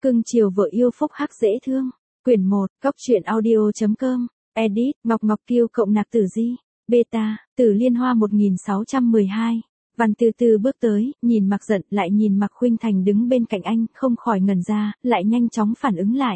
Cưng chiều vợ yêu phúc hắc dễ thương. Quyển 1, Cóc truyện audio.com, edit, Ngọc Ngọc Kiêu cộng nạp tử di, beta, Tử Liên Hoa 1612. Văn Tư Tư bước tới, nhìn Mạc Dận lại nhìn Mạc Khuynh Thành đứng bên cạnh anh, không khỏi ngẩn ra, lại nhanh chóng phản ứng lại.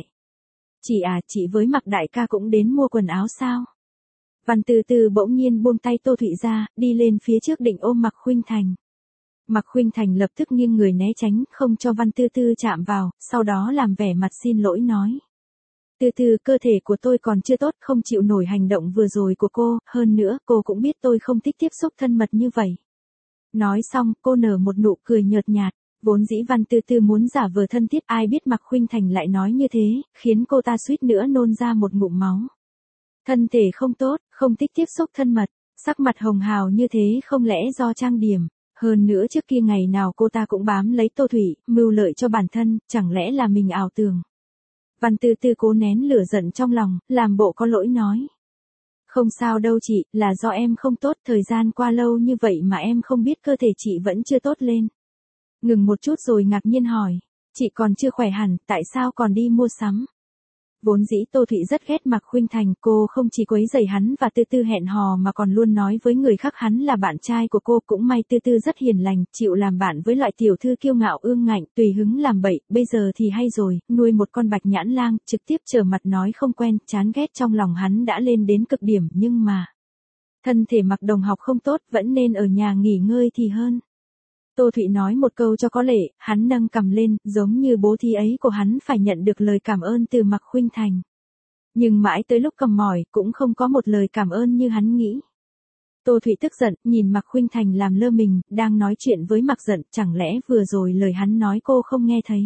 Chị với Mạc đại ca cũng đến mua quần áo sao? Văn Tư Tư bỗng nhiên buông tay Tô Thụy ra, đi lên phía trước định ôm Mạc Khuynh Thành. Mạc Khuynh Thành lập tức nghiêng người né tránh, không cho Văn Tư Tư chạm vào, sau đó làm vẻ mặt xin lỗi nói. Tư Tư, cơ thể của tôi còn chưa tốt, không chịu nổi hành động vừa rồi của cô, hơn nữa, cô cũng biết tôi không thích tiếp xúc thân mật như vậy. Nói xong, cô nở một nụ cười nhợt nhạt, vốn dĩ Văn Tư Tư muốn giả vờ thân thiết, ai biết Mạc Khuynh Thành lại nói như thế, khiến cô ta suýt nữa nôn ra một ngụm máu. Thân thể không tốt, không thích tiếp xúc thân mật, sắc mặt hồng hào như thế không lẽ do trang điểm. Hơn nữa trước kia ngày nào cô ta cũng bám lấy Tô Thụy, mưu lợi cho bản thân, chẳng lẽ là mình ảo tưởng. Văn Tư Tư cố nén lửa giận trong lòng, làm bộ có lỗi nói. Không sao đâu chị, là do em không tốt, thời gian qua lâu như vậy mà em không biết cơ thể chị vẫn chưa tốt lên. Ngừng một chút rồi ngạc nhiên hỏi, chị còn chưa khỏe hẳn, tại sao còn đi mua sắm? Vốn dĩ Tô Thụy rất ghét Mạc Khuynh Thành, cô không chỉ quấy rầy hắn và Tư Tư hẹn hò mà còn luôn nói với người khác hắn là bạn trai của cô, cũng may Tư Tư rất hiền lành, chịu làm bạn với loại tiểu thư kiêu ngạo ương ngạnh, tùy hứng làm bậy, bây giờ thì hay rồi, nuôi một con bạch nhãn lang, trực tiếp trở mặt nói không quen, chán ghét trong lòng hắn đã lên đến cực điểm, nhưng mà thân thể Mạc Đồng Học không tốt, vẫn nên ở nhà nghỉ ngơi thì hơn. Tô Thụy nói một câu cho có lệ, hắn nâng cằm lên, giống như bố thí ấy của hắn phải nhận được lời cảm ơn từ Mạc Khuynh Thành. Nhưng mãi tới lúc cầm mỏi, cũng không có một lời cảm ơn như hắn nghĩ. Tô Thụy tức giận, nhìn Mạc Khuynh Thành làm lơ mình, đang nói chuyện với Mạc Dận, chẳng lẽ vừa rồi lời hắn nói cô không nghe thấy.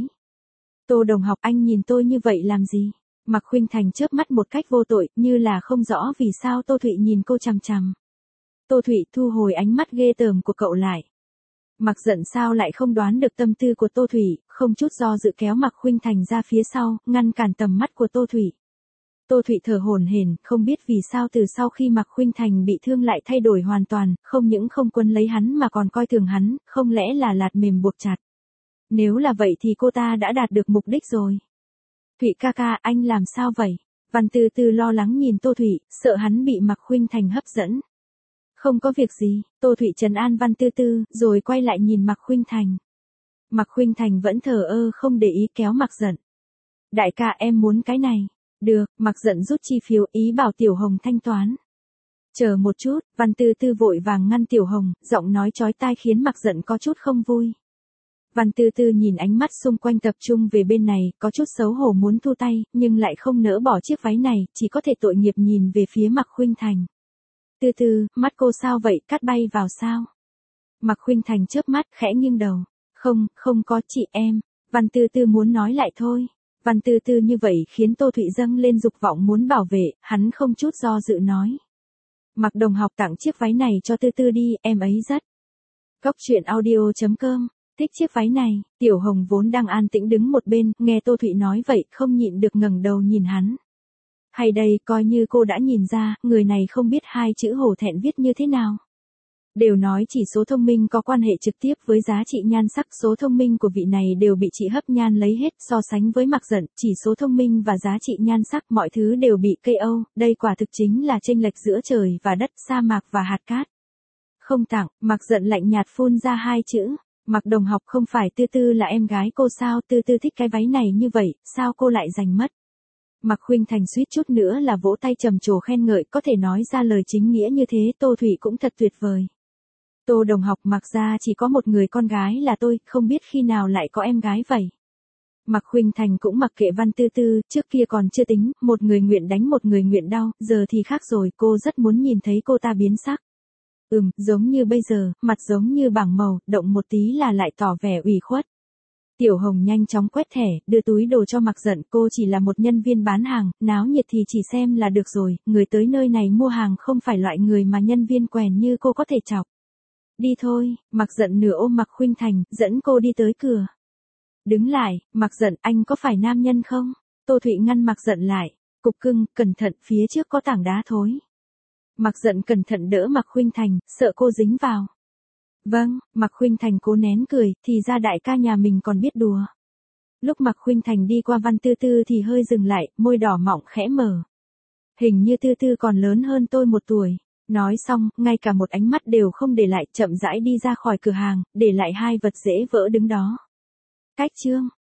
Tô Đồng Học, anh nhìn tôi như vậy làm gì? Mạc Khuynh Thành chớp mắt một cách vô tội, như là không rõ vì sao Tô Thụy nhìn cô chằm chằm. Tô Thụy thu hồi ánh mắt ghê tởm của cậu lại. Mạc Dận sao lại không đoán được tâm tư của Tô Thụy, không chút do dự kéo Mạc Khuynh Thành ra phía sau, ngăn cản tầm mắt của Tô Thụy. Tô Thụy thở hổn hển, không biết vì sao từ sau khi Mạc Khuynh Thành bị thương lại thay đổi hoàn toàn, không những không quấn lấy hắn mà còn coi thường hắn, không lẽ là lạt mềm buộc chặt. Nếu là vậy thì cô ta đã đạt được mục đích rồi. Thụy ca ca, anh làm sao vậy? Văn Tư Tư lo lắng nhìn Tô Thụy, sợ hắn bị Mạc Khuynh Thành hấp dẫn. Không có việc gì, Tô Thụy trấn an Văn Tư Tư, rồi quay lại nhìn Mạc Khuynh Thành. Mạc Khuynh Thành vẫn thờ ơ không để ý kéo Mạc Dận. Đại ca em muốn cái này. Được, Mạc Dận rút chi phiếu, ý bảo Tiểu Hồng thanh toán. Chờ một chút, Văn Tư Tư vội vàng ngăn Tiểu Hồng, giọng nói chói tai khiến Mạc Dận có chút không vui. Văn Tư Tư nhìn ánh mắt xung quanh tập trung về bên này, có chút xấu hổ muốn thu tay, nhưng lại không nỡ bỏ chiếc váy này, chỉ có thể tội nghiệp nhìn về phía Mạc Khuynh Thành. Tư Tư, mắt cô sao vậy, cát bay vào sao? Mạc Khuynh Thành chớp mắt, khẽ nghiêng đầu. Không có chị em. Văn Tư Tư muốn nói lại thôi. Văn Tư Tư như vậy khiến Tô Thụy dâng lên dục vọng muốn bảo vệ, hắn không chút do dự nói. Mạc Đồng Học tặng chiếc váy này cho Tư Tư đi, em ấy rất. Cóc truyện audio.com, thích chiếc váy này. Tiểu Hồng vốn đang an tĩnh đứng một bên, nghe Tô Thụy nói vậy, không nhịn được ngẩng đầu nhìn hắn. Hay đây, coi như cô đã nhìn ra, người này không biết hai chữ hổ thẹn viết như thế nào. Đều nói chỉ số thông minh có quan hệ trực tiếp với giá trị nhan sắc, số thông minh của vị này đều bị chị hấp nhan lấy hết, so sánh với Mạc Dận, chỉ số thông minh và giá trị nhan sắc mọi thứ đều bị KO, đây quả thực chính là chênh lệch giữa trời và đất, sa mạc và hạt cát. Không tặng, Mạc Dận lạnh nhạt phun ra hai chữ. Mạc Đồng Học, không phải Tư Tư là em gái cô sao, Tư Tư thích cái váy này như vậy, sao cô lại giành mất? Mạc Khuynh Thành suýt chút nữa là vỗ tay trầm trồ khen ngợi, có thể nói ra lời chính nghĩa như thế, Tô Thụy cũng thật tuyệt vời. Tô Đồng Học, Mạc gia chỉ có một người con gái là tôi, không biết khi nào lại có em gái vậy. Mạc Khuynh Thành cũng mặc kệ Văn Tư Tư, trước kia còn chưa tính, một người nguyện đánh một người nguyện đau, giờ thì khác rồi, cô rất muốn nhìn thấy cô ta biến sắc. Giống như bây giờ, mặt giống như bảng màu, động một tí là lại tỏ vẻ ủy khuất. Tiểu Hồng nhanh chóng quét thẻ, đưa túi đồ cho Mạc Dận, cô chỉ là một nhân viên bán hàng, náo nhiệt thì chỉ xem là được rồi, người tới nơi này mua hàng không phải loại người mà nhân viên quèn như cô có thể chọc. Đi thôi, Mạc Dận nửa ôm Mạc Khuynh Thành, dẫn cô đi tới cửa. Đứng lại, Mạc Dận, anh có phải nam nhân không? Tô Thụy ngăn Mạc Dận lại, cục cưng, cẩn thận, phía trước có tảng đá thối. Mạc Dận cẩn thận đỡ Mạc Khuynh Thành, sợ cô dính vào. Vâng, Mạc Khuynh Thành cố nén cười, thì ra đại ca nhà mình còn biết đùa. Lúc Mạc Khuynh Thành đi qua Văn Tư Tư thì hơi dừng lại, môi đỏ mọng khẽ mở. Hình như Tư Tư còn lớn hơn tôi 1 tuổi. Nói xong, ngay cả một ánh mắt đều không để lại, chậm rãi đi ra khỏi cửa hàng, để lại 2 vật dễ vỡ đứng đó. Cách chương